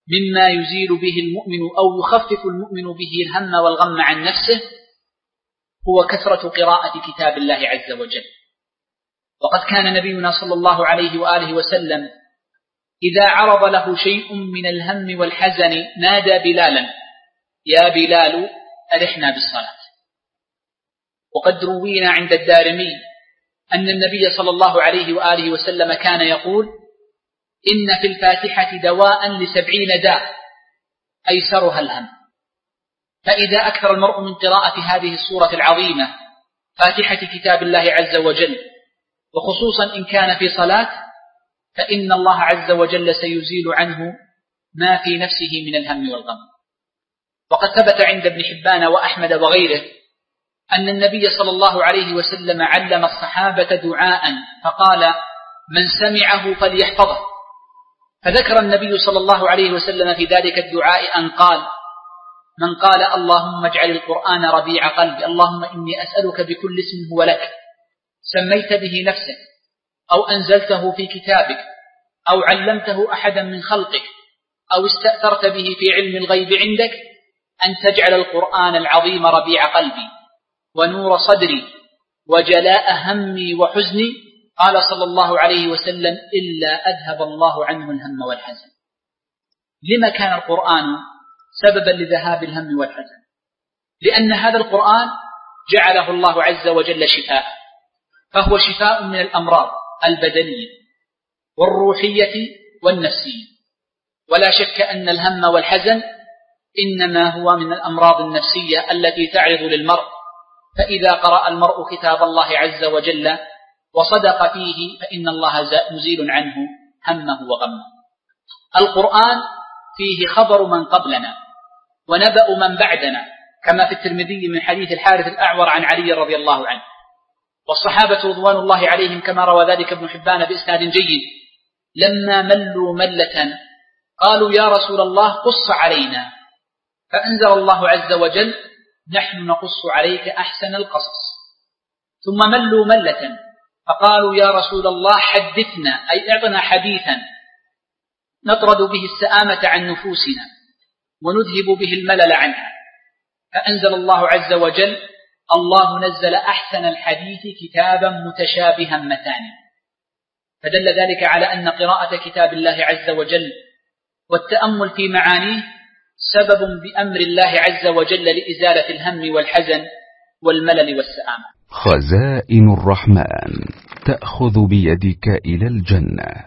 مما يزيل به المؤمن أو يخفف المؤمن به الهم والغم عن نفسه هو كثرة قراءة كتاب الله عز وجل. وقد كان نبينا صلى الله عليه وآله وسلم إذا عرض له شيء من الهم والحزن نادى بلالا: يا بلال أرحنا بالصلاة. وقد روينا عند الدارمي أن النبي صلى الله عليه وآله وسلم كان يقول: إن في الفاتحة دواء ل70 داء أيسرها الهم. فإذا أكثر المرء من قراءة هذه السورة العظيمة فاتحة كتاب الله عز وجل، وخصوصا إن كان في صلاة، فإن الله عز وجل سيزيل عنه ما في نفسه من الهم والغم. وقد ثبت عند ابن حبان وأحمد وغيره أن النبي صلى الله عليه وسلم علم الصحابة دعاء فقال: من سمعه فليحفظه. فذكر النبي صلى الله عليه وسلم في ذلك الدعاء أن قال: من قال اللهم اجعل القرآن ربيع قلبي، اللهم إني أسألك بكل اسم هو لك سميت به نفسك أو أنزلته في كتابك أو علمته أحدا من خلقك أو استأثرت به في علم الغيب عندك أن تجعل القرآن العظيم ربيع قلبي ونور صدري وجلاء همي وحزني. قال صلى الله عليه وسلم: إلا أذهب الله عنه الهم والحزن. لما كان القرآن سببا لذهاب الهم والحزن؟ لأن هذا القرآن جعله الله عز وجل شفاء، فهو شفاء من الأمراض البدنية والروحية والنفسية. ولا شك أن الهم والحزن إنما هو من الأمراض النفسية التي تعرض للمرء، فإذا قرأ المرء كتاب الله عز وجل وصدق فيه فإن الله مزيل عنه همه وغمه. القرآن فيه خبر من قبلنا ونبأ من بعدنا، كما في الترمذي من حديث الحارث الأعور عن علي رضي الله عنه. والصحابة رضوان الله عليهم كما روى ذلك ابن حبان بإسناد جيد لما ملوا ملة قالوا: يا رسول الله قص علينا، فأنزل الله عز وجل: نحن نقص عليك أحسن القصص. ثم ملوا ملة فقالوا: يا رسول الله حدثنا، أي اعطنا حديثا نطرد به السآمة عن نفوسنا ونذهب به الملل عنها. فأنزل الله عز وجل: الله نزل أحسن الحديث كتابا متشابها مثاني. فدل ذلك على أن قراءة كتاب الله عز وجل والتأمل في معانيه سبب بأمر الله عز وجل لإزالة الهم والحزن والملل والسآمة. خزائن الرحمن تأخذ بيدك إلى الجنة.